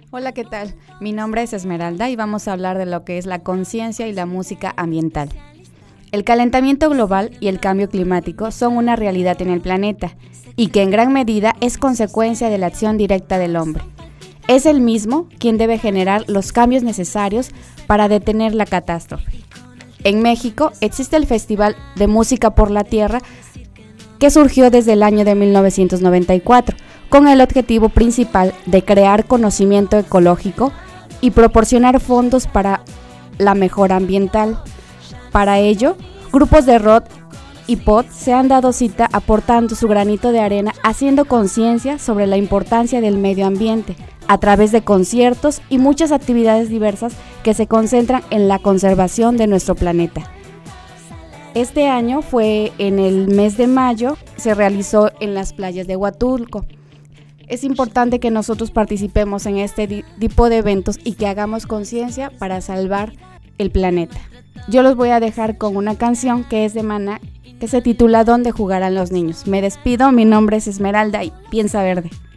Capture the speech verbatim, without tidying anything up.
Hola, ¿qué tal? Mi nombre es Esmeralda y vamos a hablar de lo que es la conciencia y la música ambiental. El calentamiento global y el cambio climático son una realidad en el planeta y que en gran medida es consecuencia de la acción directa del hombre. Es él mismo quien debe generar los cambios necesarios para detener la catástrofe. En México existe el Festival de Música por la Tierra que surgió desde el año de mil novecientos noventa y cuatro con el objetivo principal de crear conocimiento ecológico y proporcionar fondos para la mejora ambiental. Para ello, grupos de rock y pop se han dado cita aportando su granito de arena, haciendo conciencia sobre la importancia del medio ambiente a través de conciertos y muchas actividades diversas que se concentran en la conservación de nuestro planeta. Este año fue en el mes de mayo, se realizó en las playas de Huatulco. Es importante que nosotros participemos en este di- tipo de eventos y que hagamos conciencia para salvar el planeta. Yo los voy a dejar con una canción que es de Maná, que se titula ¿Dónde jugarán los niños? Me despido, mi nombre es Esmeralda y piensa verde.